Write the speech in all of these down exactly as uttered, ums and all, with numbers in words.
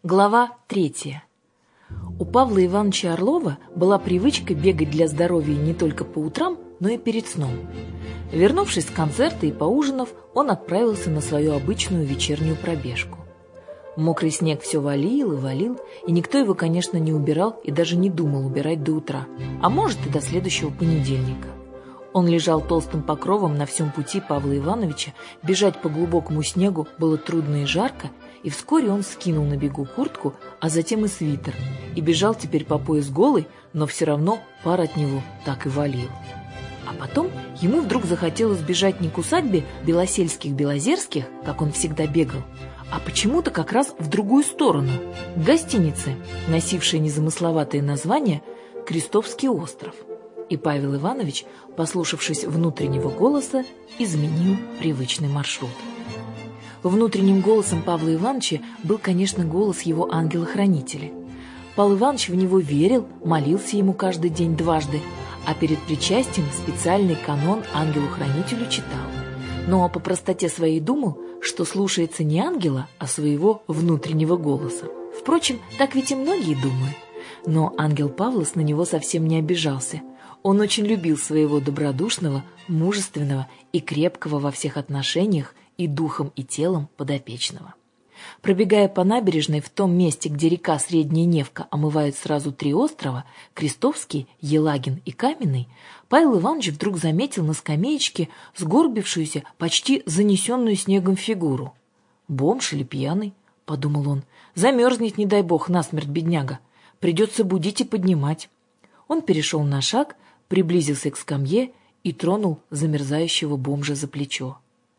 Глава третья. У Павла Ивановича Орлова была привычка бегать для здоровья не только по утрам, но и перед сном. Вернувшись с концерта и поужинав, он отправился на свою обычную вечернюю пробежку. Мокрый снег все валил и валил, и никто его, конечно, не убирал и даже не думал убирать до утра, а может и до следующего понедельника. Он лежал толстым покровом на всем пути Павла Ивановича, бежать по глубокому снегу было трудно и жарко, и вскоре он скинул на бегу куртку, а затем и свитер, и бежал теперь по пояс голый, но все равно пар от него так и валил. А потом ему вдруг захотелось бежать не к усадьбе Белосельских-Белозерских, как он всегда бегал, а почему-то как раз в другую сторону, к гостинице, носившей незамысловатое название «Крестовский остров». И Павел Иванович, послушавшись внутреннего голоса, изменил привычный маршрут. Внутренним голосом Павла Ивановича был, конечно, голос его ангела-хранителя. Павел Иванович в него верил, молился ему каждый день дважды, а перед причастием специальный канон ангелу-хранителю читал. Но по простоте своей думал, что слушается не ангела, а своего внутреннего голоса. Впрочем, так ведь и многие думают. Но ангел Павлос на него совсем не обижался. Он очень любил своего добродушного, мужественного и крепкого во всех отношениях и духом, и телом подопечного. Пробегая по набережной в том месте, где река Средняя Невка омывает сразу три острова — Крестовский, Елагин и Каменный, Павел Иванович вдруг заметил на скамеечке сгорбившуюся, почти занесенную снегом фигуру. «Бомж или пьяный?» — подумал он. «Замерзнет, не дай бог, насмерть бедняга. Придется будить и поднимать». Он перешел на шаг, приблизился к скамье и тронул замерзающего бомжа за плечо.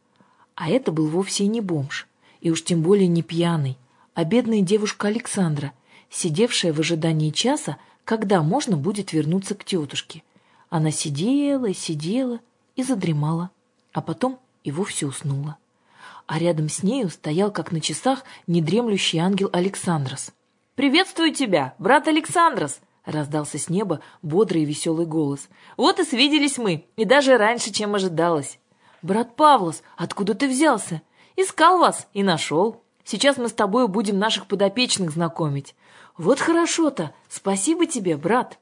А это был вовсе и не бомж, и уж тем более не пьяный, а бедная девушка Александра, сидевшая в ожидании часа, когда можно будет вернуться к тетушке. Она сидела и сидела и задремала, а потом и вовсе уснула. А рядом с нею стоял, как на часах, недремлющий ангел Александрос. «Приветствую тебя, брат Александрос!» — раздался с неба бодрый и веселый голос. «Вот и свиделись мы, и даже раньше, чем ожидалось». «Брат Павлос, откуда ты взялся? Искал вас и нашел. Сейчас мы с тобою будем наших подопечных знакомить. Вот хорошо-то, спасибо тебе, брат».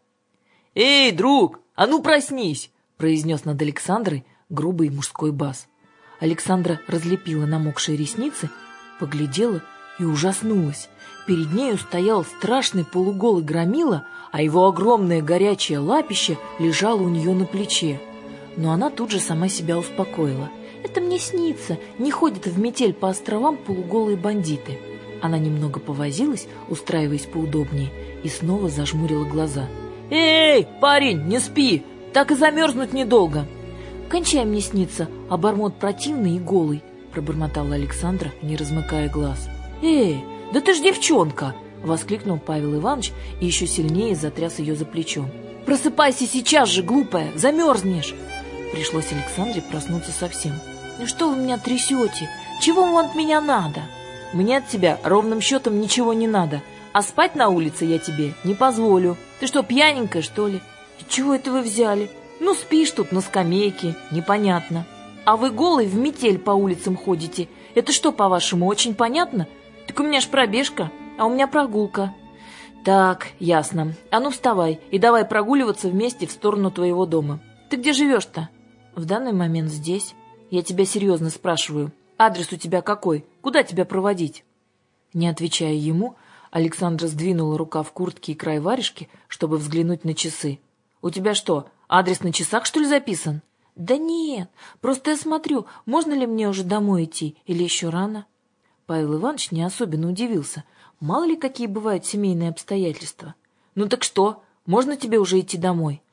«Эй, друг, а ну проснись!» — произнес над Александрой грубый мужской бас. Александра разлепила намокшие ресницы, поглядела и ужаснулась. Перед нею стоял страшный полуголый громила, а его огромное горячее лапище лежало у нее на плече. Но она тут же сама себя успокоила. «Это мне снится, не ходят в метель по островам полуголые бандиты». Она немного повозилась, устраиваясь поудобнее, и снова зажмурила глаза. «Эй, парень, не спи! Так и замерзнуть недолго!» «Кончай мне снится, обормот противный и голый», — пробормотала Александра, не размыкая глаз. «Эй, да ты ж девчонка!» — воскликнул Павел Иванович и еще сильнее затряс ее за плечом. «Просыпайся сейчас же, глупая, замерзнешь!» Пришлось Александре проснуться совсем. «Ну что вы меня трясете? Чего вам от меня надо?» «Мне от тебя ровным счетом ничего не надо, а спать на улице я тебе не позволю. Ты что, пьяненькая, что ли?» «И чего это вы взяли? Ну, спишь тут на скамейке, непонятно. А вы голый в метель по улицам ходите. Это что, по-вашему, очень понятно? Так у меня ж пробежка, а у меня прогулка». «Так, ясно. А ну вставай и давай прогуливаться вместе в сторону твоего дома. Ты где живешь-то?» «В данный момент здесь. Я тебя серьезно спрашиваю. Адрес у тебя какой? Куда тебя проводить?» Не отвечая ему, Александра сдвинула рукав куртки и край варежки, чтобы взглянуть на часы. «У тебя что, адрес на часах, что ли, записан?» «Да нет, просто я смотрю, можно ли мне уже домой идти или еще рано?» Павел Иванович не особенно удивился. Мало ли какие бывают семейные обстоятельства. «Ну так что, можно тебе уже идти домой?»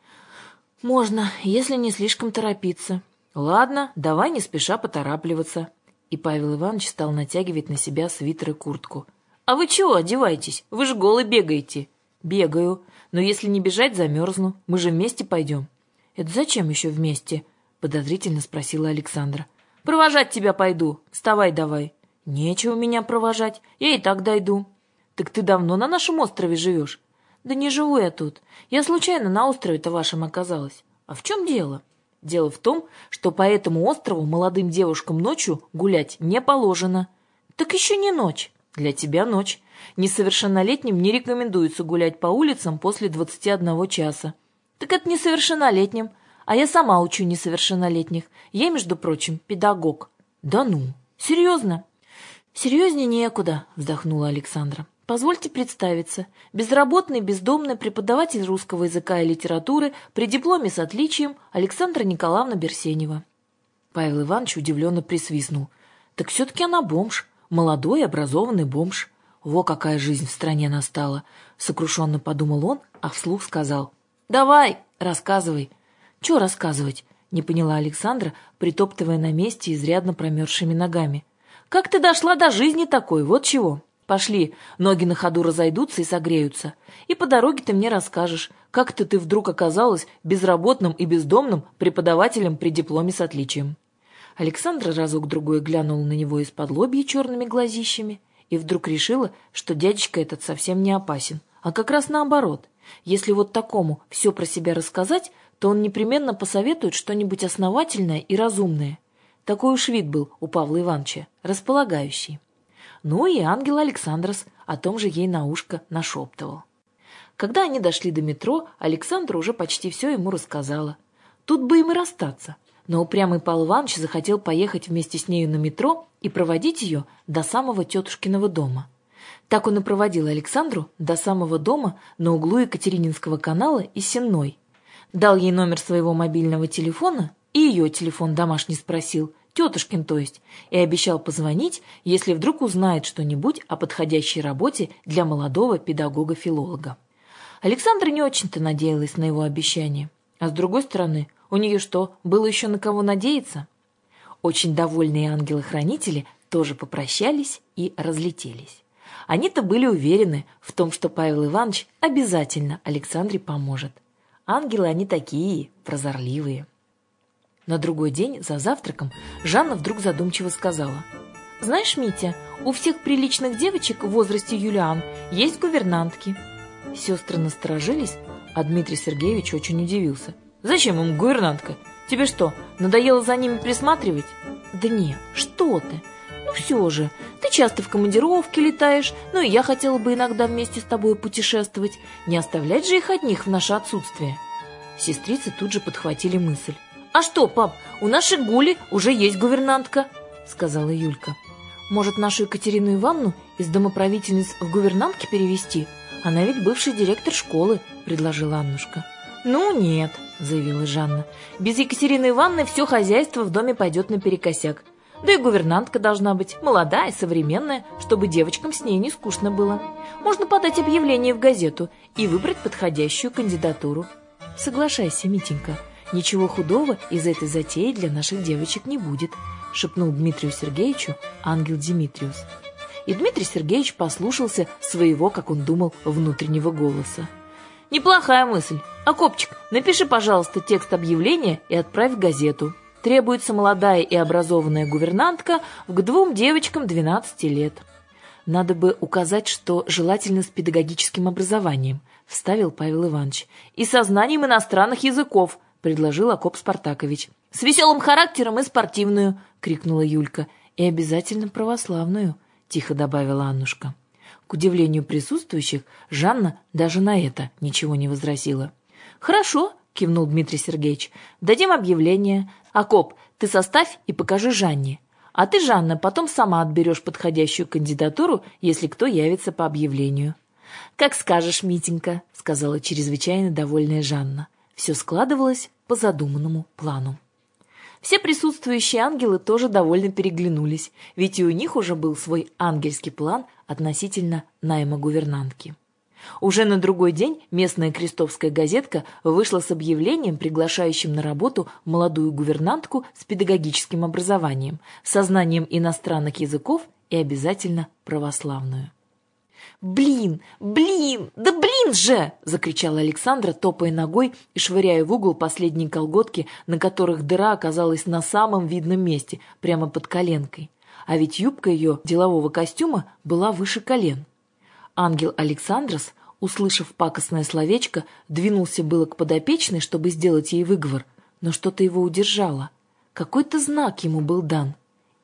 «Можно, если не слишком торопиться». «Ладно, давай не спеша поторапливаться». И Павел Иванович стал натягивать на себя свитер и куртку. «А вы чего одеваетесь? Вы же голый бегаете». «Бегаю. Но если не бежать, замерзну. Мы же вместе пойдем». «Это зачем еще вместе?» — подозрительно спросила Александра. «Провожать тебя пойду. Вставай давай». «Нечего меня провожать. Я и так дойду». «Так ты давно на нашем острове живешь?» «Да не живу я тут. Я случайно на острове-то вашем оказалась. А в чем дело?» «Дело в том, что по этому острову молодым девушкам ночью гулять не положено». «Так еще не ночь». Для тебя ночь. Несовершеннолетним не рекомендуется гулять по улицам после двадцати одного часа. Так это несовершеннолетним. А я сама учу несовершеннолетних. Я, между прочим, педагог. Да ну, серьезно? Серьезнее некуда, вздохнула Александра. Позвольте представиться. Безработный, бездомный преподаватель русского языка и литературы при дипломе с отличием Александра Николаевна Берсенева. Павел Иванович удивленно присвистнул. Так все-таки она бомж. Молодой, образованный бомж. Во какая жизнь в стране настала. Сокрушенно подумал он, а вслух сказал. Давай, рассказывай. Че рассказывать? Не поняла Александра, притоптывая на месте изрядно промерзшими ногами. Как ты дошла до жизни такой, вот чего. Пошли, ноги на ходу разойдутся и согреются. И по дороге ты мне расскажешь, как-то ты вдруг оказалась безработным и бездомным преподавателем при дипломе с отличием. Александра разок-другой глянула на него из-под лобья черными глазищами и вдруг решила, что дядечка этот совсем не опасен, а как раз наоборот. Если вот такому все про себя рассказать, то он непременно посоветует что-нибудь основательное и разумное. Такой уж вид был у Павла Ивановича, располагающий. Ну и ангел Александрос о том же ей на ушко нашептывал. Когда они дошли до метро, Александра уже почти все ему рассказала. Тут бы им и расстаться, но упрямый Павел Иванович захотел поехать вместе с нею на метро и проводить ее до самого тетушкиного дома. Так он и проводил Александру до самого дома на углу Екатерининского канала и Сенной. Дал ей номер своего мобильного телефона и ее телефон домашний спросил, тетушкин то есть, и обещал позвонить, если вдруг узнает что-нибудь о подходящей работе для молодого педагога-филолога. Александра не очень-то надеялась на его обещание. А с другой стороны, у нее что, было еще на кого надеяться? Очень довольные ангелы-хранители тоже попрощались и разлетелись. Они-то были уверены в том, что Павел Иванович обязательно Александре поможет. Ангелы они такие, прозорливые. На другой день за завтраком Жанна вдруг задумчиво сказала. «Знаешь, Митя, у всех приличных девочек в возрасте Юлиан есть гувернантки». Сестры насторожились, а Дмитрий Сергеевич очень удивился. «Зачем им гувернантка? Тебе что, надоело за ними присматривать?» «Да нет, что ты? Ну все же, ты часто в командировке летаешь, ну и я хотела бы иногда вместе с тобой путешествовать. Не оставлять же их одних в наше отсутствие». Сестрицы тут же подхватили мысль. «А что, пап, у нашей Гули уже есть гувернантка», — сказала Юлька. «Может, нашу Екатерину Ивановну из домоправительниц в гувернантки перевести? Она ведь бывший директор школы», — предложила Аннушка. «Ну нет», — заявила Жанна. «Без Екатерины Ивановны все хозяйство в доме пойдет наперекосяк. Да и гувернантка должна быть молодая, современная, чтобы девочкам с ней не скучно было. Можно подать объявление в газету и выбрать подходящую кандидатуру». «Соглашайся, Митенька, ничего худого из этой затеи для наших девочек не будет», — шепнул Дмитрию Сергеевичу ангел Димитриус. И Дмитрий Сергеевич послушался своего, как он думал, внутреннего голоса. «Неплохая мысль. Акопчик, напиши, пожалуйста, текст объявления и отправь в газету. Требуется молодая и образованная гувернантка к двум девочкам двенадцати лет». «Надо бы указать, что желательно с педагогическим образованием», — вставил Павел Иванович. «И со знанием иностранных языков», — предложил Акоп Спартакович. «С веселым характером и спортивную», — крикнула Юлька. «И обязательно православную», — тихо добавила Аннушка. К удивлению присутствующих, Жанна даже на это ничего не возразила. «Хорошо», — кивнул Дмитрий Сергеевич, — «дадим объявление. Акоп, ты составь и покажи Жанне. А ты, Жанна, потом сама отберешь подходящую кандидатуру, если кто явится по объявлению». «Как скажешь, Митенька», — сказала чрезвычайно довольная Жанна. Все складывалось по задуманному плану. Все присутствующие ангелы тоже довольно переглянулись, ведь и у них уже был свой ангельский план относительно найма гувернантки. Уже на другой день местная крестовская газетка вышла с объявлением, приглашающим на работу молодую гувернантку с педагогическим образованием, со знанием иностранных языков и обязательно православную. «Блин! Блин! Да блин же!» — закричала Александра, топая ногой и швыряя в угол последние колготки, на которых дыра оказалась на самом видном месте, прямо под коленкой. А ведь юбка ее делового костюма была выше колен. Ангел Александрос, услышав пакостное словечко, двинулся было к подопечной, чтобы сделать ей выговор, но что-то его удержало. Какой-то знак ему был дан.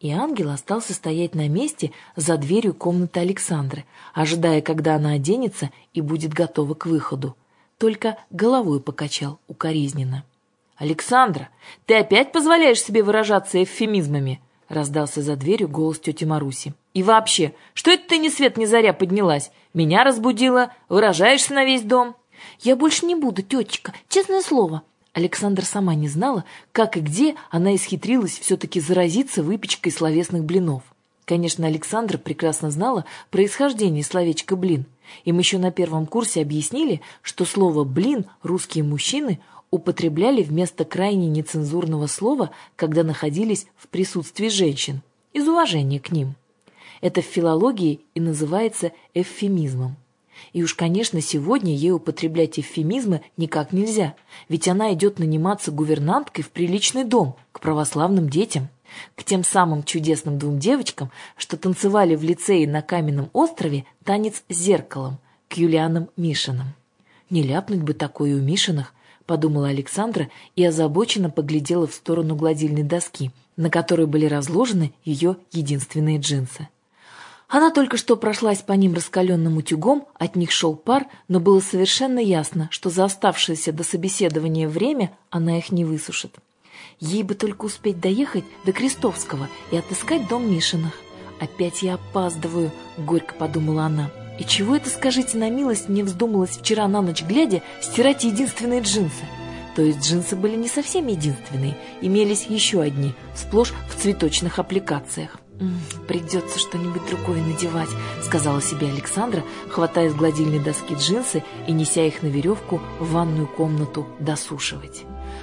И ангел остался стоять на месте за дверью комнаты Александры, ожидая, когда она оденется и будет готова к выходу. Только головой покачал укоризненно. «Александра, ты опять позволяешь себе выражаться эвфемизмами?» — раздался за дверью голос тети Маруси. «И вообще, что это ты ни свет ни заря поднялась? Меня разбудила, выражаешься на весь дом?» «Я больше не буду, тетечка, честное слово». Александра сама не знала, как и где она исхитрилась все-таки заразиться выпечкой словесных блинов. Конечно, Александра прекрасно знала происхождение словечка «блин». Им еще на первом курсе объяснили, что слово «блин» русские мужчины употребляли вместо крайне нецензурного слова, когда находились в присутствии женщин, из уважения к ним. Это в филологии и называется эвфемизмом. И уж, конечно, сегодня ей употреблять эвфемизмы никак нельзя, ведь она идет наниматься гувернанткой в приличный дом, к православным детям, к тем самым чудесным двум девочкам, что танцевали в лицее на Каменном острове танец с зеркалом, к Юлианам Мишиным. «Не ляпнуть бы такое у Мишиных», — подумала Александра и озабоченно поглядела в сторону гладильной доски, на которой были разложены ее единственные джинсы. Она только что прошлась по ним раскаленным утюгом, от них шел пар, но было совершенно ясно, что за оставшееся до собеседования время она их не высушит. Ей бы только успеть доехать до Крестовского и отыскать дом Мишиных. «Опять я опаздываю», — горько подумала она. «И чего это, скажите на милость, мне вздумалось вчера на ночь глядя стирать единственные джинсы?» То есть джинсы были не совсем единственные, имелись еще одни, сплошь в цветочных аппликациях. «М-м, «Придется что-нибудь другое надевать», — сказала себе Александра, хватая с гладильной доски джинсы и неся их на веревку в ванную комнату досушивать.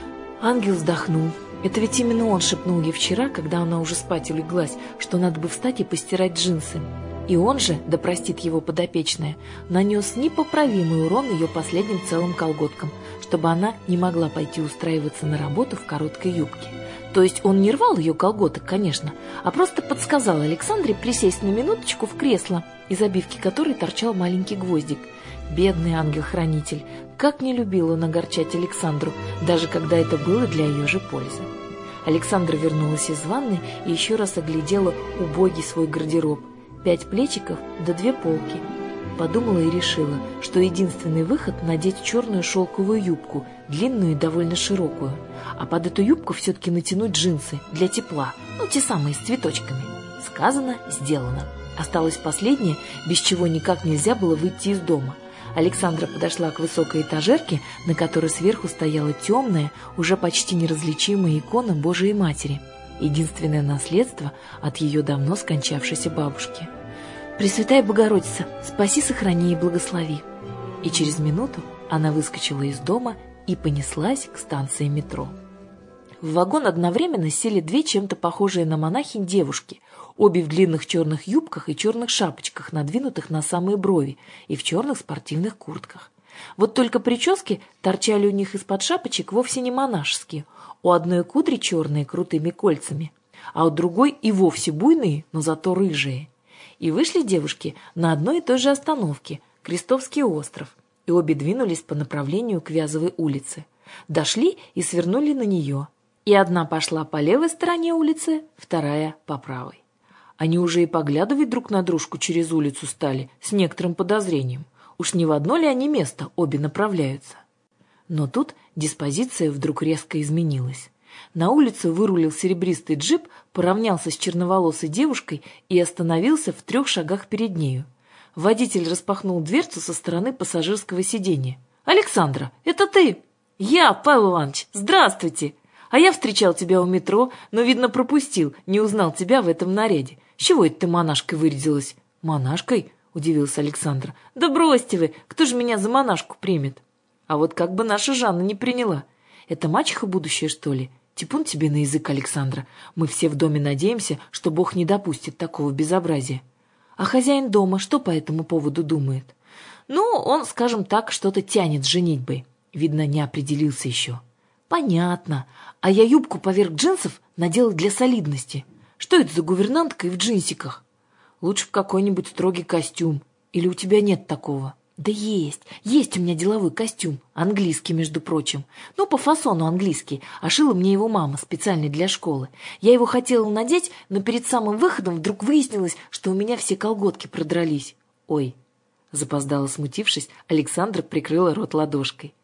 Ангел вздохнул. Это ведь именно он шепнул ей вчера, когда она уже спать улеглась, что надо бы встать и постирать джинсы. И он же, да простит его подопечная, нанес непоправимый урон ее последним целым колготкам, чтобы она не могла пойти устраиваться на работу в короткой юбке. То есть он не рвал ее колготок, конечно, а просто подсказал Александре присесть на минуточку в кресло, из обивки которой торчал маленький гвоздик. Бедный ангел-хранитель, как не любил он огорчать Александру, даже когда это было для ее же пользы. Александра вернулась из ванны и еще раз оглядела убогий свой гардероб. Пять плечиков да две полки. Подумала и решила, что единственный выход — надеть черную шелковую юбку, длинную и довольно широкую, а под эту юбку все-таки натянуть джинсы для тепла, ну те самые с цветочками. Сказано, сделано. Осталось последнее, без чего никак нельзя было выйти из дома. Александра подошла к высокой этажерке, на которой сверху стояла темная, уже почти неразличимая икона Божией Матери, единственное наследство от ее давно скончавшейся бабушки. «Пресвятая Богородица, спаси, сохрани и благослови!» И через минуту она выскочила из дома и понеслась к станции метро. В вагон одновременно сели две чем-то похожие на монахинь девушки, обе в длинных черных юбках и черных шапочках, надвинутых на самые брови, и в черных спортивных куртках. Вот только прически торчали у них из-под шапочек вовсе не монашеские. У одной кудри черные крутыми кольцами, а у другой и вовсе буйные, но зато рыжие. И вышли девушки на одной и той же остановке — Крестовский остров, и обе двинулись по направлению к Вязовой улице. Дошли и свернули на нее. И одна пошла по левой стороне улицы, вторая — по правой. Они уже и поглядывать друг на дружку через улицу стали с некоторым подозрением. Уж не в одно ли они место обе направляются? Но тут диспозиция вдруг резко изменилась. На улицу вырулил серебристый джип, поравнялся с черноволосой девушкой и остановился в трех шагах перед нею. Водитель распахнул дверцу со стороны пассажирского сиденья. «Александра, это ты?» «Я, Павел Иванович, здравствуйте! А я встречал тебя у метро, но, видно, пропустил, не узнал тебя в этом наряде. С чего это ты монашкой вырядилась?» «Монашкой?» — удивился Александр. «Да бросьте вы, кто же меня за монашку примет?» «А вот как бы наша Жанна не приняла. Это мачеха будущая, что ли? Типун тебе на язык, Александра. Мы все в доме надеемся, что Бог не допустит такого безобразия». «А хозяин дома что по этому поводу думает?» «Ну, он, скажем так, что-то тянет с женитьбой. Видно, не определился еще». «Понятно. А я юбку поверх джинсов надела для солидности. Что это за гувернантка и в джинсиках?» «Лучше в какой-нибудь строгий костюм. Или у тебя нет такого?» Да есть, есть у меня деловой костюм, английский, между прочим. Ну, по фасону английский, а шила мне его мама специально для школы. Я его хотела надеть, но перед самым выходом вдруг выяснилось, что у меня все колготки продрались. Ой, запоздало смутившись, Александра прикрыла рот ладошкой.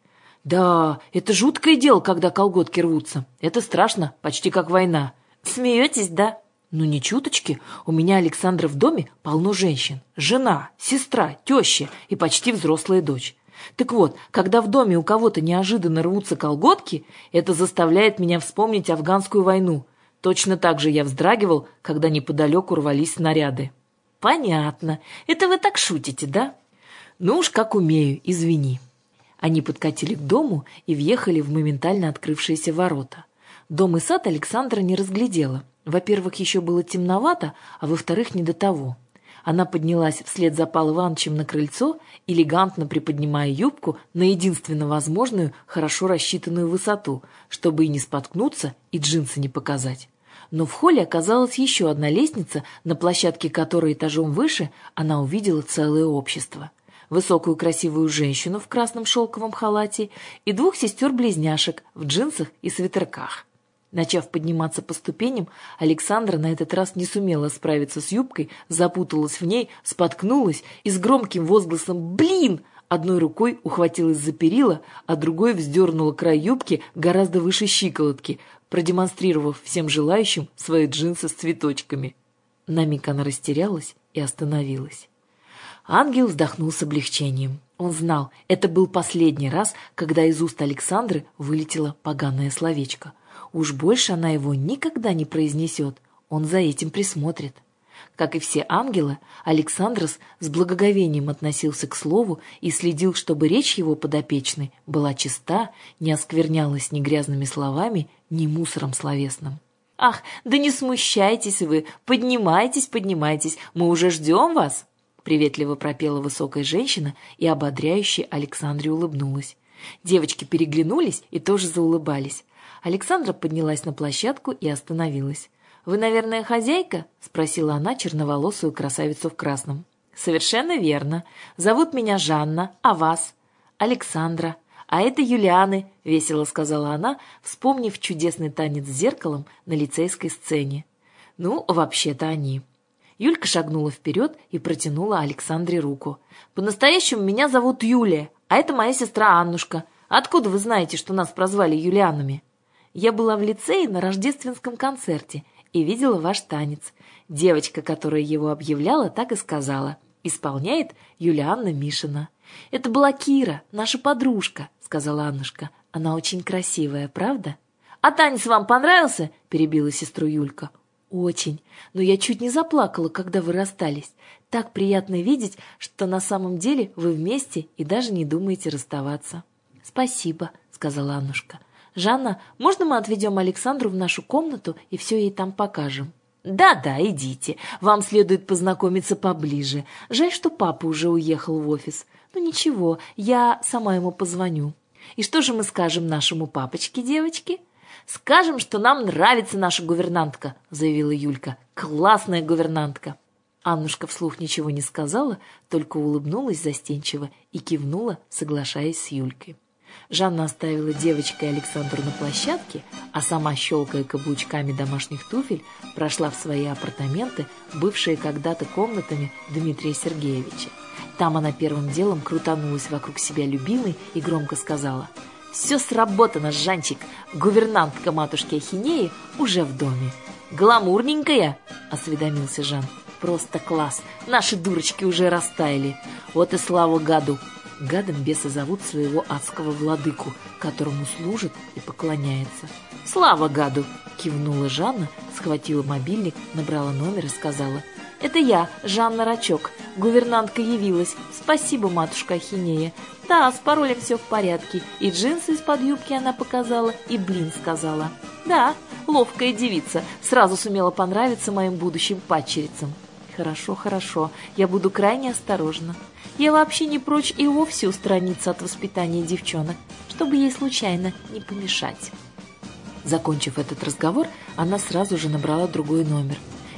Да, это жуткое дело, когда колготки рвутся. Это страшно, почти как война. Смеетесь, да? Ну, не чуточки. У меня, Александра, в доме полно женщин. Жена, сестра, теща и почти взрослая дочь. Так вот, когда в доме у кого-то неожиданно рвутся колготки, это заставляет меня вспомнить афганскую войну. Точно так же я вздрагивал, когда неподалеку рвались снаряды. Понятно. Это вы так шутите, да? Ну уж как умею, извини. Они подкатили к дому и въехали в моментально открывшиеся ворота. Дом и сад Александра не разглядела. Во-первых, еще было темновато, а во-вторых, не до того. Она поднялась вслед за Павлом Ивановичем на крыльцо, элегантно приподнимая юбку на единственно возможную, хорошо рассчитанную высоту, чтобы и не споткнуться, и джинсы не показать. Но в холле оказалась еще одна лестница, на площадке которой этажом выше она увидела целое общество. Высокую красивую женщину в красном шелковом халате и двух сестер-близняшек в джинсах и свитерках. Начав подниматься по ступеням, Александра на этот раз не сумела справиться с юбкой, запуталась в ней, споткнулась и с громким возгласом «Блин!» одной рукой ухватилась за перила, а другой вздернула край юбки гораздо выше щиколотки, продемонстрировав всем желающим свои джинсы с цветочками. На миг она растерялась и остановилась. Ангел вздохнул с облегчением. Он знал, это был последний раз, когда из уст Александры вылетело поганое словечко. Уж больше она его никогда не произнесет, он за этим присмотрит. Как и все ангелы, Александрос с благоговением относился к слову и следил, чтобы речь его подопечной была чиста, не осквернялась ни грязными словами, ни мусором словесным. «Ах, да не смущайтесь вы, поднимайтесь, поднимайтесь, мы уже ждем вас!» Приветливо пропела высокая женщина и ободряюще Александре улыбнулась. Девочки переглянулись и тоже заулыбались. Александра поднялась на площадку и остановилась. «Вы, наверное, хозяйка?» — спросила она черноволосую красавицу в красном. «Совершенно верно. Зовут меня Жанна, а вас?» «Александра. А это Юлианы», — весело сказала она, вспомнив чудесный танец с зеркалом на лицейской сцене. «Ну, вообще-то они». Юлька шагнула вперед и протянула Александре руку. «По-настоящему меня зовут Юлия, а это моя сестра Аннушка. Откуда вы знаете, что нас прозвали Юлианами?» «Я была в лицее на рождественском концерте и видела ваш танец. Девочка, которая его объявляла, так и сказала. Исполняет Юлианна Мишина». «Это была Кира, наша подружка», — сказала Аннушка. «Она очень красивая, правда?» «А танец вам понравился?» — перебила сестру Юлька. «Очень. Но я чуть не заплакала, когда вы расстались. Так приятно видеть, что на самом деле вы вместе и даже не думаете расставаться». «Спасибо», — сказала Аннушка. «Жанна, можно мы отведем Александру в нашу комнату и все ей там покажем?» «Да-да, идите. Вам следует познакомиться поближе. Жаль, что папа уже уехал в офис. Ну ничего, я сама ему позвоню. И что же мы скажем нашему папочке, девочки?» «Скажем, что нам нравится наша гувернантка», — заявила Юлька. «Классная гувернантка». Аннушка вслух ничего не сказала, только улыбнулась застенчиво и кивнула, соглашаясь с Юлькой. Жанна оставила девочек и Александру на площадке, а сама, щелкая каблучками домашних туфель, прошла в свои апартаменты, бывшие когда-то комнатами Дмитрия Сергеевича. Там она первым делом крутанулась вокруг себя любимой и громко сказала: «Все сработано, Жанчик, гувернантка матушки Ахинеи уже в доме». «Гламурненькая?» — осведомился Жан. «Просто класс, наши дурочки уже растаяли. Вот и слава гаду». Гадом бесы зовут своего адского владыку, которому служит и поклоняется. «Слава гаду!» — кивнула Жанна, схватила мобильник, набрала номер и сказала: «Это я, Жанна Рачок. Гувернантка явилась. Спасибо, матушка Ахинея. Да, с паролем все в порядке. И джинсы из-под юбки она показала, и блин сказала. Да, ловкая девица. Сразу сумела понравиться моим будущим падчерицам. Хорошо, хорошо. Я буду крайне осторожна. Я вообще не прочь и вовсе устраниться от воспитания девчонок, чтобы ей случайно не помешать». Закончив этот разговор, она сразу же набрала другой номер.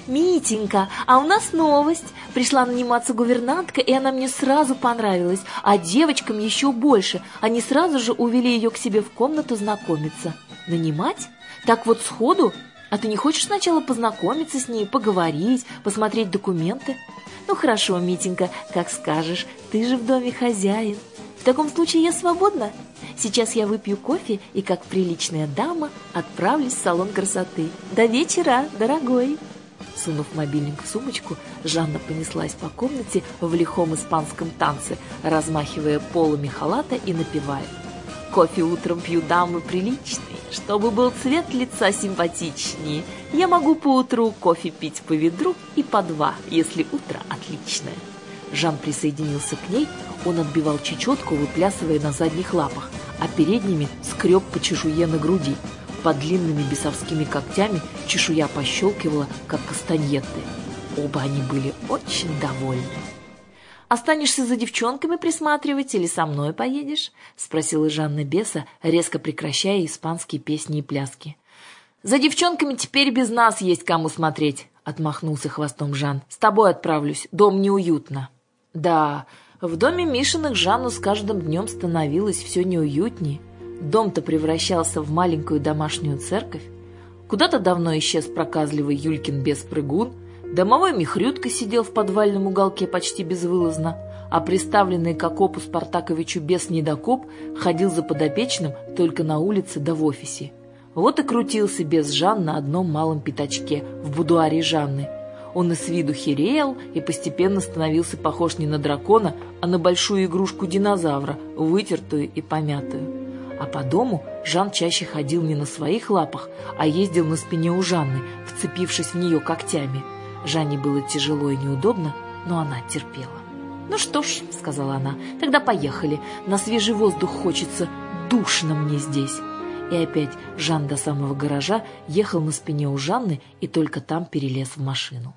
«Митенька, а у нас новость. Пришла наниматься гувернантка, и она мне сразу понравилась, а девочкам еще больше. Они сразу же увели ее к себе в комнату знакомиться». «Нанимать? Так вот сходу? А ты не хочешь сначала познакомиться с ней, поговорить, посмотреть документы?» «Ну хорошо, Митенька, как скажешь, ты же в доме хозяин. В таком случае я свободна. Сейчас я выпью кофе и, как приличная дама, отправлюсь в салон красоты. До вечера, дорогой!» Сунув мобильник в сумочку, Жанна понеслась по комнате в лихом испанском танце, размахивая полами халата и напевая: «Кофе утром пью, дамы приличные, чтобы был цвет лица симпатичнее. Я могу поутру кофе пить по ведру и по два, если утро отличное». Жан присоединился к ней, он отбивал чечетку, выплясывая на задних лапах, а передними скреб по чешуе на груди. Под длинными бесовскими когтями чешуя пощелкивала, как кастаньеты. Оба они были очень довольны. «Останешься за девчонками присматривать или со мной поедешь?» — спросила Жанна беса, резко прекращая испанские песни и пляски. «За девчонками теперь без нас есть кому смотреть», — отмахнулся хвостом Жан. «С тобой отправлюсь, дом неуютно». Да, в доме Мишиных Жанну с каждым днем становилось все неуютнее. Дом-то превращался в маленькую домашнюю церковь. Куда-то давно исчез проказливый Юлькин бес-прыгун, домовой Михрютка сидел в подвальном уголке почти безвылазно, а приставленный к окопу Спартаковичу бес-недокоп ходил за подопечным только на улице да в офисе. Вот и крутился бес Жан на одном малом пятачке в будуаре Жанны. Он и с виду хереял и постепенно становился похож не на дракона, а на большую игрушку динозавра, вытертую и помятую. А по дому Жан чаще ходил не на своих лапах, а ездил на спине у Жанны, вцепившись в нее когтями. Жанне было тяжело и неудобно, но она терпела. «Ну что ж», — сказала она, — «тогда поехали. На свежий воздух хочется, душно мне здесь». И опять Жан до самого гаража ехал на спине у Жанны и только там перелез в машину.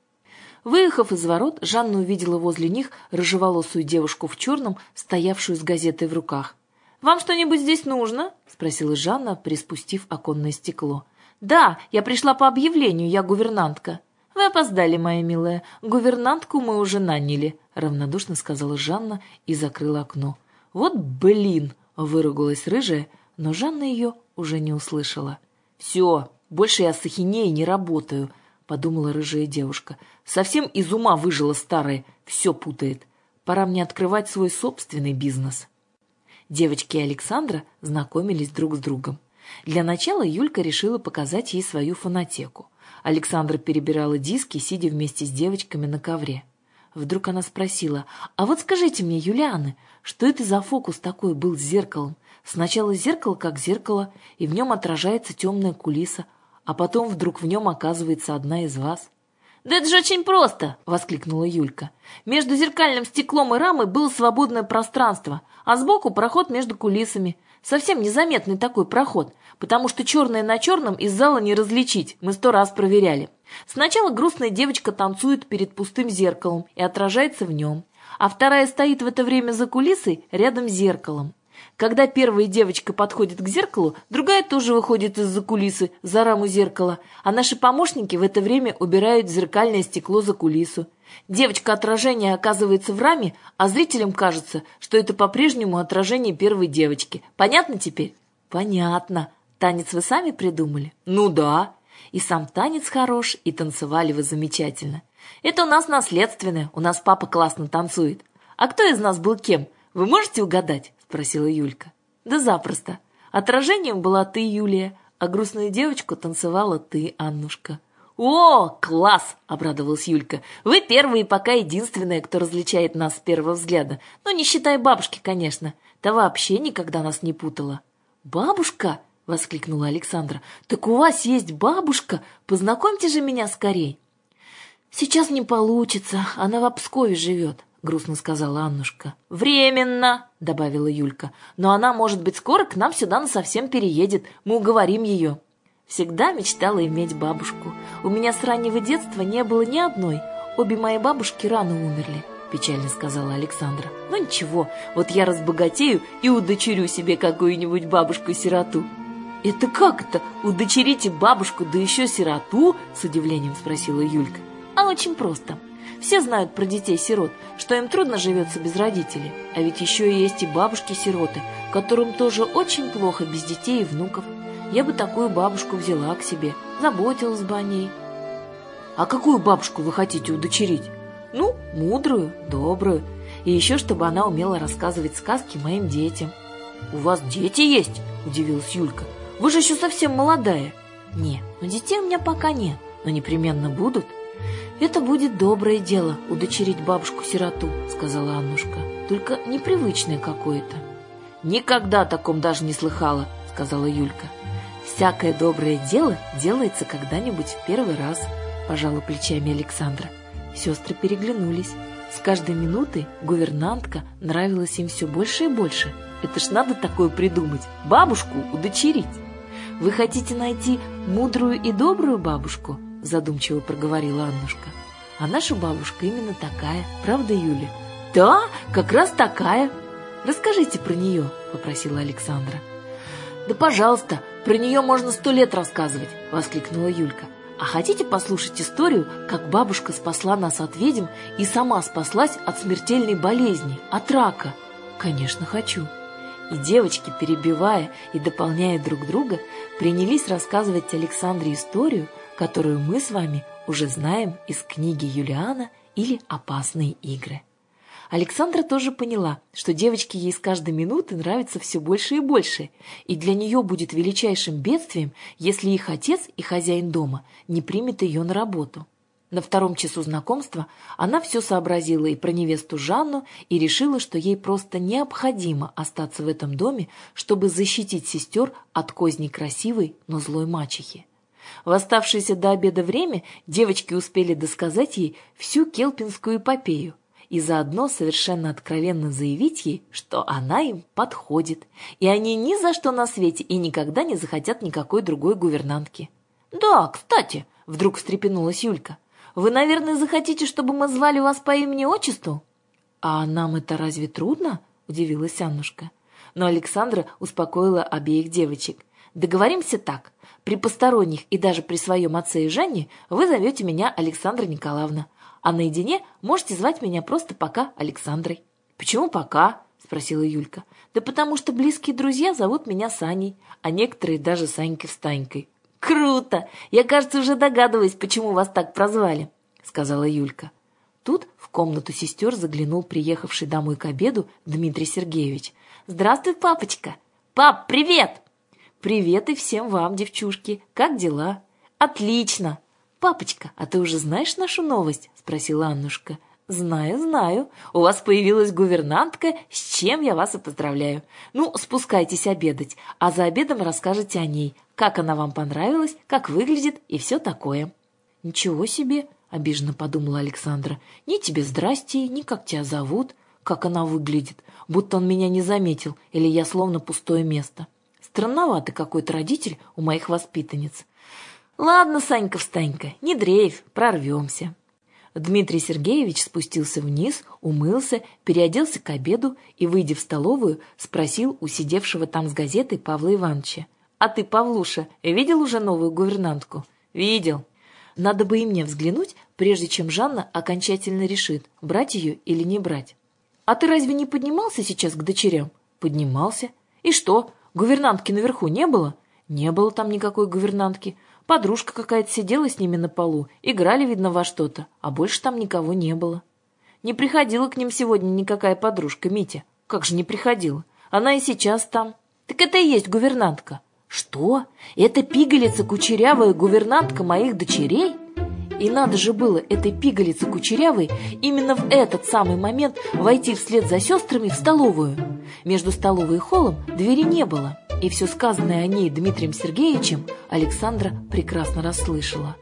Выехав из ворот, Жанна увидела возле них рыжеволосую девушку в черном, стоявшую с газетой в руках. «Вам что-нибудь здесь нужно?» — спросила Жанна, приспустив оконное стекло. «Да, я пришла по объявлению, я гувернантка». «Вы опоздали, моя милая. Гувернантку мы уже наняли», — равнодушно сказала Жанна и закрыла окно. «Вот блин!» — выругалась рыжая, но Жанна ее уже не услышала. «Все, больше я с ахинеей не работаю», — подумала рыжая девушка. «Совсем из ума выжила старая, все путает. Пора мне открывать свой собственный бизнес». Девочки и Александра знакомились друг с другом. Для начала Юлька решила показать ей свою фонотеку. Александра перебирала диски, сидя вместе с девочками на ковре. Вдруг она спросила: «А вот скажите мне, Юлианы, что это за фокус такой был с зеркалом? Сначала зеркало как зеркало, и в нем отражается темная кулиса, а потом вдруг в нем оказывается одна из вас». «Да это же очень просто!» — воскликнула Юлька. «Между зеркальным стеклом и рамой было свободное пространство, а сбоку проход между кулисами. Совсем незаметный такой проход, потому что черное на черном из зала не различить, мы сто раз проверяли. Сначала грустная девочка танцует перед пустым зеркалом и отражается в нем, а вторая стоит в это время за кулисой рядом с зеркалом. Когда первая девочка подходит к зеркалу, другая тоже выходит из-за кулисы, за раму зеркала, а наши помощники в это время убирают зеркальное стекло за кулису. Девочка отражения оказывается в раме, а зрителям кажется, что это по-прежнему отражение первой девочки. Понятно теперь?» «Понятно. Танец вы сами придумали?» «Ну да. И сам танец хорош, и танцевали вы замечательно. Это у нас наследственное, у нас папа классно танцует. А кто из нас был кем? Вы можете угадать?» — спросила Юлька. «Да запросто. Отражением была ты, Юлия, а грустную девочку танцевала ты, Аннушка». «О, класс!» — обрадовалась Юлька. «Вы первая и пока единственная, кто различает нас с первого взгляда. Ну, не считая бабушки, конечно. Та вообще никогда нас не путала». «Бабушка?» — воскликнула Александра. «Так у вас есть бабушка? Познакомьте же меня скорей». «Сейчас не получится, она в Пскове живет», — грустно сказала Аннушка. «Временно», — добавила Юлька. «Но она, может быть, скоро к нам сюда насовсем переедет. Мы уговорим ее». Всегда мечтала иметь бабушку. У меня с раннего детства не было ни одной. Обе мои бабушки рано умерли, — печально сказала Александра. «Ну ничего, вот я разбогатею и удочерю себе какую-нибудь бабушку-сироту». «Это как это? Удочерите бабушку, да еще сироту?» — с удивлением спросила Юлька. «А очень просто. Все знают про детей-сирот, что им трудно живется без родителей. А ведь еще и есть и бабушки-сироты, которым тоже очень плохо без детей и внуков. Я бы такую бабушку взяла к себе, заботилась бы о ней». «А какую бабушку вы хотите удочерить?» «Ну, мудрую, добрую. И еще, чтобы она умела рассказывать сказки моим детям». «У вас дети есть?» – удивилась Юлька. «Вы же еще совсем молодая». «Не, но детей у меня пока нет, но непременно будут». «Это будет доброе дело – удочерить бабушку-сироту», – сказала Аннушка. «Только непривычное какое-то». «Никогда о таком даже не слыхала», – сказала Юлька. «Всякое доброе дело делается когда-нибудь в первый раз», – пожала плечами Александра. Сестры переглянулись. С каждой минутой гувернантка нравилась им все больше и больше. Это ж надо такое придумать – бабушку удочерить. «Вы хотите найти мудрую и добрую бабушку?» – задумчиво проговорила Аннушка. «А наша бабушка именно такая, правда, Юля?» «Да, как раз такая». «Расскажите про нее», – попросила Александра. «Да, пожалуйста, про нее можно сто лет рассказывать», – воскликнула Юлька. «А хотите послушать историю, как бабушка спасла нас от ведьм и сама спаслась от смертельной болезни, от рака?» «Конечно, хочу». И девочки, перебивая и дополняя друг друга, принялись рассказывать Александре историю, которую мы с вами уже знаем из книги Юлиана или «Опасные игры». Александра тоже поняла, что девочке ей с каждой минуты нравится все больше и больше, и для нее будет величайшим бедствием, если их отец и хозяин дома не примет ее на работу. На втором часу знакомства она все сообразила и про невесту Жанну, и решила, что ей просто необходимо остаться в этом доме, чтобы защитить сестер от козней красивой, но злой мачехи. В оставшееся до обеда время девочки успели досказать ей всю келпинскую эпопею и заодно совершенно откровенно заявить ей, что она им подходит, и они ни за что на свете и никогда не захотят никакой другой гувернантки. «Да, кстати», — вдруг встрепенулась Юлька, «вы, наверное, захотите, чтобы мы звали вас по имени-отчеству?» «А нам это разве трудно?» — удивилась Аннушка. Но Александра успокоила обеих девочек. «Договоримся так. При посторонних и даже при своем отце и Жанне вы зовете меня Александра Николаевна, а наедине можете звать меня просто пока Александрой». «Почему пока?» — спросила Юлька. «Да потому что близкие друзья зовут меня Саней, а некоторые даже Санькой-встанькой». «Круто! Я, кажется, уже догадываюсь, почему вас так прозвали», — сказала Юлька. Тут в комнату сестер заглянул приехавший домой к обеду Дмитрий Сергеевич. «Здравствуй, папочка!» «Пап, привет!» «Привет и всем вам, девчушки! Как дела?» «Отлично!» «Папочка, а ты уже знаешь нашу новость?» — спросила Аннушка. «Знаю, знаю. У вас появилась гувернантка, с чем я вас и поздравляю. Ну, спускайтесь обедать, а за обедом расскажете о ней, как она вам понравилась, как выглядит и все такое». «Ничего себе!» — обиженно подумала Александра. «Ни тебе здрасте, ни как тебя зовут, как она выглядит, будто он меня не заметил, или я словно пустое место. Странноватый какой-то родитель у моих воспитанниц. Ладно, Санька-встанька, не дрейф, прорвемся». Дмитрий Сергеевич спустился вниз, умылся, переоделся к обеду и, выйдя в столовую, спросил у сидевшего там с газетой Павла Ивановича: «А ты, Павлуша, видел уже новую гувернантку?» «Видел». «Надо бы и мне взглянуть, прежде чем Жанна окончательно решит, брать ее или не брать». «А ты разве не поднимался сейчас к дочерям?» «Поднимался. И что, гувернантки наверху не было?» «Не было там никакой гувернантки. Подружка какая-то сидела с ними на полу, играли, видно, во что-то, а больше там никого не было». «Не приходила к ним сегодня никакая подружка, Митя». «Как же не приходила? Она и сейчас там». «Так это и есть гувернантка». «Что? Это пигалица кучерявая гувернантка моих дочерей?» И надо же было этой пигалице кучерявой именно в этот самый момент войти вслед за сестрами в столовую. Между столовой и холлом двери не было, и все сказанное о ней Дмитрием Сергеевичем Александра прекрасно расслышала.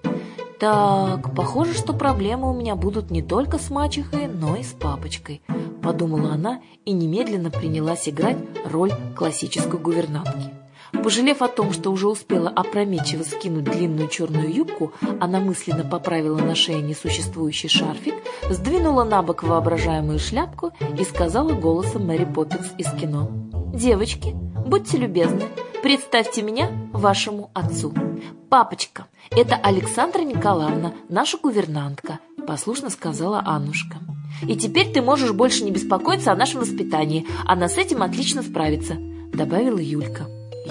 «Так, похоже, что проблемы у меня будут не только с мачехой, но и с папочкой», — подумала она и немедленно принялась играть роль классической гувернантки. Пожалев о том, что уже успела опрометчиво скинуть длинную черную юбку, она мысленно поправила на шее несуществующий шарфик, сдвинула на бок воображаемую шляпку и сказала голосом Мэри Поппинс из кино: «Девочки, будьте любезны, Представьте меня вашему отцу. Папочка, это Александра Николаевна, наша гувернантка, послушно сказала Аннушка. И теперь ты можешь больше не беспокоиться о нашем воспитании. Она с этим отлично справится, добавила Юлька.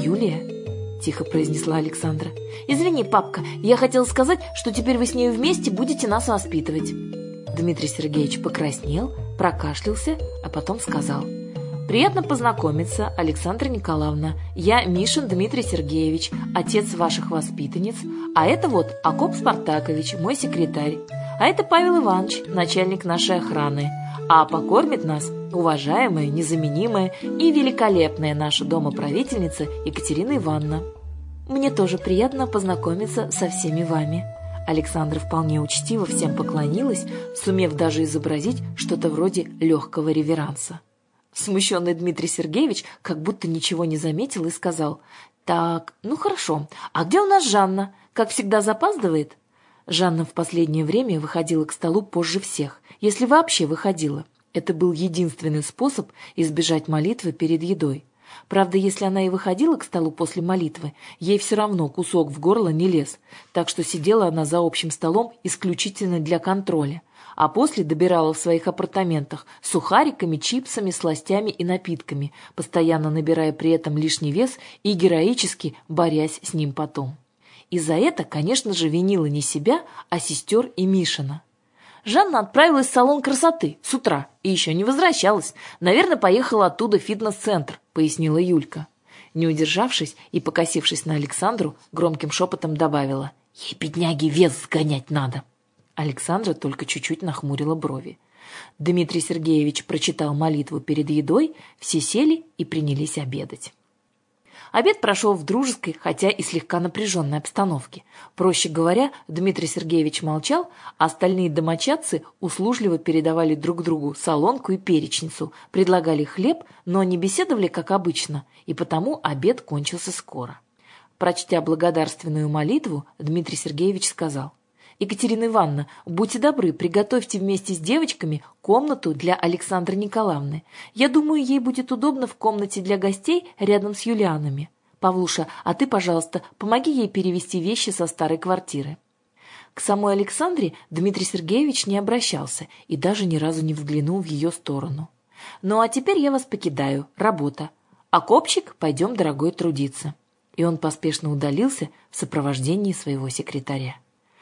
Юлия, тихо произнесла Александра. Извини, папка, я хотела сказать, что теперь вы с ней вместе будете нас воспитывать. Дмитрий Сергеевич покраснел, прокашлялся, а потом сказал: «Приятно познакомиться, Александра Николаевна. Я Мишин Дмитрий Сергеевич, отец ваших воспитанниц, а это вот Акоп Спартакович, мой секретарь, а это Павел Иванович, начальник нашей охраны, а покормит нас уважаемая, незаменимая и великолепная наша домоправительница Екатерина Ивановна». «Мне тоже приятно познакомиться со всеми вами». Александра вполне учтиво всем поклонилась, сумев даже изобразить что-то вроде легкого реверанса. Смущенный Дмитрий Сергеевич как будто ничего не заметил и сказал: «Так, ну хорошо, а где у нас Жанна? Как всегда запаздывает?» Жанна в последнее время выходила к столу позже всех, если вообще выходила. Это был единственный способ избежать молитвы перед едой. Правда, если она и выходила к столу после молитвы, ей все равно кусок в горло не лез, так что сидела она за общим столом исключительно для контроля, а после добирала в своих апартаментах сухариками, чипсами, сластями и напитками, постоянно набирая при этом лишний вес и героически борясь с ним потом. И за это, конечно же, винила не себя, а сестер и Мишина. Жанна отправилась в салон красоты с утра и еще не возвращалась. Наверное, поехала оттуда в фитнес-центр, пояснила Юлька. Не удержавшись и покосившись на Александру, громким шепотом добавила: «Ей, бедняге, вес сгонять надо». Александра только чуть-чуть нахмурила брови. Дмитрий Сергеевич прочитал молитву перед едой, все сели и принялись обедать. Обед прошел в дружеской, хотя и слегка напряженной обстановке. Проще говоря, Дмитрий Сергеевич молчал, а остальные домочадцы услужливо передавали друг другу солонку и перечницу, предлагали хлеб, но не беседовали, как обычно, и потому обед кончился скоро. Прочтя благодарственную молитву, Дмитрий Сергеевич сказал: «Екатерина Ивановна, будьте добры, приготовьте вместе с девочками комнату для Александры Николаевны. Я думаю, ей будет удобно в комнате для гостей рядом с Юлианами. Павлуша, а ты, пожалуйста, помоги ей перевести вещи со старой квартиры». К самой Александре Дмитрий Сергеевич не обращался и даже ни разу не взглянул в ее сторону. «Ну а теперь я вас покидаю. Работа. А Копчик, пойдем, дорогой, трудиться». И он поспешно удалился в сопровождении своего секретаря.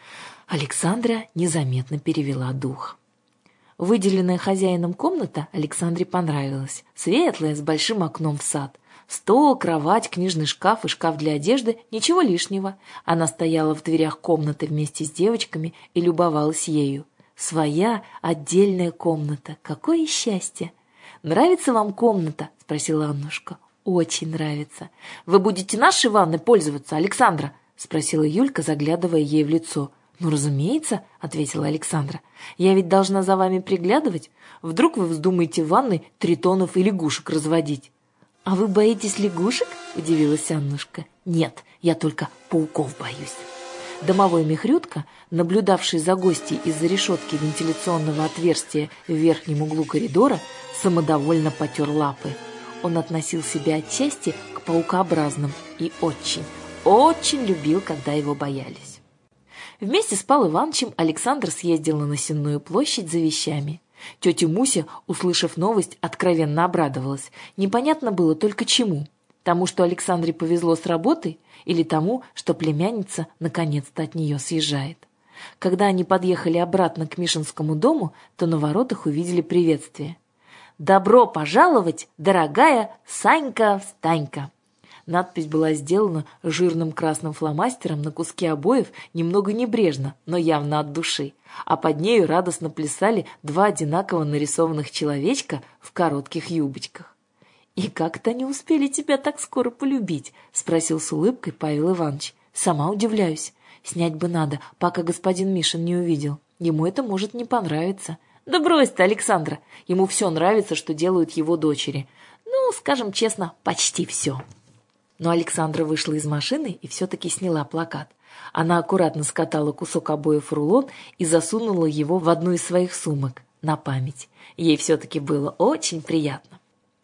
Александра незаметно перевела дух. Выделенная хозяином комната Александре понравилась. Светлая, с большим окном в сад. Стол, кровать, книжный шкаф и шкаф для одежды – ничего лишнего. Она стояла в дверях комнаты вместе с девочками и любовалась ею. Своя отдельная комната. Какое счастье! «Нравится вам комната?» – спросила Аннушка. «Очень нравится. Вы будете нашей ванной пользоваться, Александра?» – спросила Юлька, заглядывая ей в лицо. «Ну, разумеется», — ответила Александра. «Я ведь должна за вами приглядывать. Вдруг вы вздумаете в ванной тритонов и лягушек разводить». «А вы боитесь лягушек?» — удивилась Аннушка. «Нет, я только пауков боюсь». Домовой Михрютка, наблюдавший за гостьей из-за решетки вентиляционного отверстия в верхнем углу коридора, самодовольно потер лапы. Он относил себя отчасти к паукообразным и очень, очень любил, когда его боялись. Вместе с Павлом Ивановичем Александра съездила на Сенную площадь за вещами. Тетя Муся, услышав новость, откровенно обрадовалась. Непонятно было только чему. Тому, что Александре повезло с работой, или тому, что племянница наконец-то от нее съезжает. Когда они подъехали обратно к Мишинскому дому, то на воротах увидели приветствие. «Добро пожаловать, дорогая Санька-встанька!» Надпись была сделана жирным красным фломастером на куске обоев немного небрежно, но явно от души, а под нею радостно плясали два одинаково нарисованных человечка в коротких юбочках. «И как-то не успели тебя так скоро полюбить?» — спросил с улыбкой Павел Иванович. «Сама удивляюсь. Снять бы надо, пока господин Мишин не увидел. Ему это может не понравиться». «Да брось ты, Александра, ему все нравится, что делают его дочери. Ну, скажем честно, почти все». Но Александра вышла из машины и все-таки сняла плакат. Она аккуратно скатала кусок обоев в рулон и засунула его в одну из своих сумок на память. Ей все-таки было очень приятно.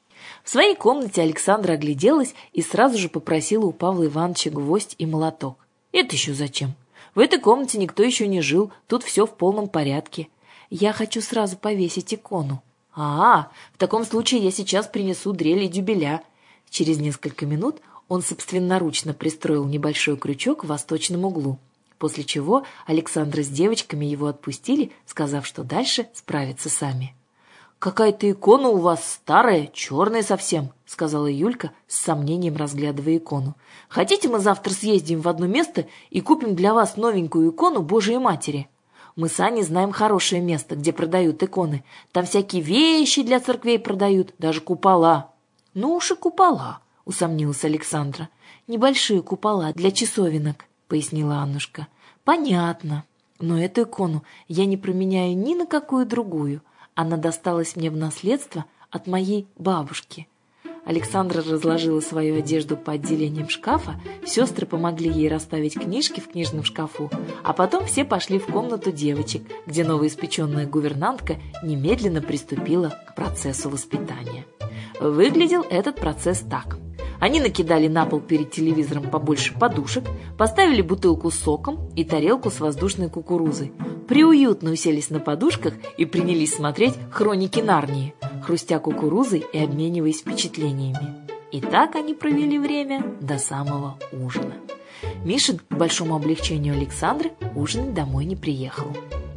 В своей комнате Александра огляделась и сразу же попросила у Павла Ивановича гвоздь и молоток. «Это еще зачем? В этой комнате никто еще не жил, тут все в полном порядке. Я хочу сразу повесить икону». «А, в таком случае я сейчас принесу дрель и дюбеля». Через несколько минут он собственноручно пристроил небольшой крючок в восточном углу, после чего Александра с девочками его отпустили, сказав, что дальше справятся сами. «Какая-то икона у вас старая, черная совсем», — сказала Юлька, с сомнением разглядывая икону. «Хотите, мы завтра съездим в одно место и купим для вас новенькую икону Божией Матери? Мы с Аней знаем хорошее место, где продают иконы. Там всякие вещи для церквей продают, даже купола». «Ну уж и купола», — усомнилась Александра. «Небольшие купола для часовенок», — пояснила Аннушка. «Понятно. Но эту икону я не променяю ни на какую другую. Она досталась мне в наследство от моей бабушки». Александра разложила свою одежду по отделениям шкафа, сестры помогли ей расставить книжки в книжном шкафу, а потом все пошли в комнату девочек, где новоиспеченная гувернантка немедленно приступила к процессу воспитания. Выглядел этот процесс так. Они накидали на пол перед телевизором побольше подушек, поставили бутылку с соком и тарелку с воздушной кукурузой, приуютно уселись на подушках и принялись смотреть «Хроники Нарнии», хрустя кукурузой и обмениваясь впечатлениями. И так они провели время до самого ужина. Мишин, к большому облегчению Александры, ужинать домой не приехал.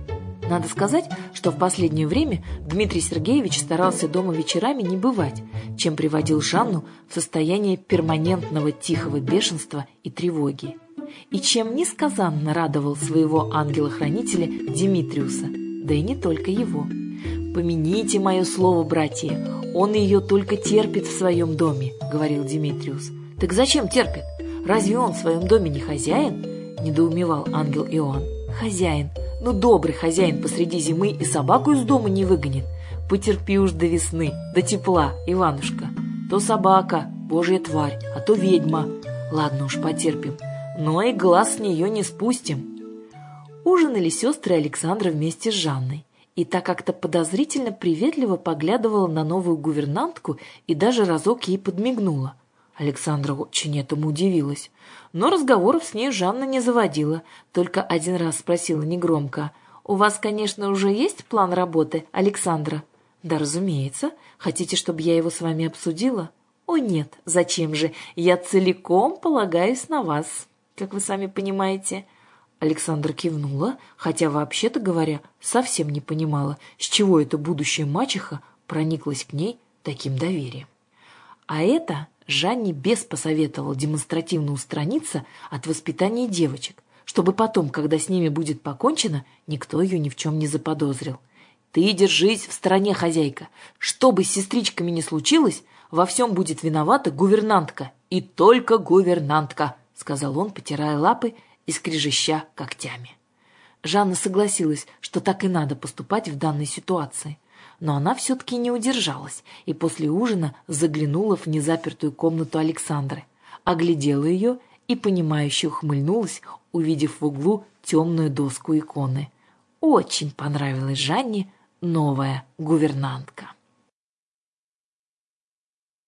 Надо сказать, что в последнее время Дмитрий Сергеевич старался дома вечерами не бывать, чем приводил Жанну в состояние перманентного тихого бешенства и тревоги. И чем несказанно радовал своего ангела-хранителя Димитриуса, да и не только его. «Помяните мое слово, братья, он ее только терпит в своем доме», — говорил Димитриус. «Так зачем терпит? Разве он в своем доме не хозяин?» — недоумевал ангел Иоанн. «Хозяин. Ну, добрый хозяин посреди зимы и собаку из дома не выгонит. Потерпи уж до весны, до тепла, Иванушка. То собака, божья тварь, а то ведьма. Ладно уж, потерпим, но и глаз с нее не спустим». Ужинали сестры Александра вместе с Жанной, и та как-то подозрительно приветливо поглядывала на новую гувернантку и даже разок ей подмигнула. Александра очень этому удивилась. Но разговоров с ней Жанна не заводила, только один раз спросила негромко: «У вас, конечно, уже есть план работы, Александра?» «Да, разумеется. Хотите, чтобы я его с вами обсудила?» «О, нет, зачем же? Я целиком полагаюсь на вас, как вы сами понимаете». Александра кивнула, хотя, вообще-то говоря, совсем не понимала, с чего эта будущая мачеха прониклась к ней таким доверием. А это Жанне бес посоветовал демонстративно устраниться от воспитания девочек, чтобы потом, когда с ними будет покончено, никто ее ни в чем не заподозрил. «Ты держись в стороне, хозяйка. Что бы с сестричками ни случилось, во всем будет виновата гувернантка, и только гувернантка», — сказал он, потирая лапы и скрежеща когтями. Жанна согласилась, что так и надо поступать в данной ситуации. Но она все-таки не удержалась и после ужина заглянула в незапертую комнату Александры, оглядела ее и, понимающе ухмыльнулась, увидев в углу темную доску иконы. Очень понравилась Жанне новая гувернантка.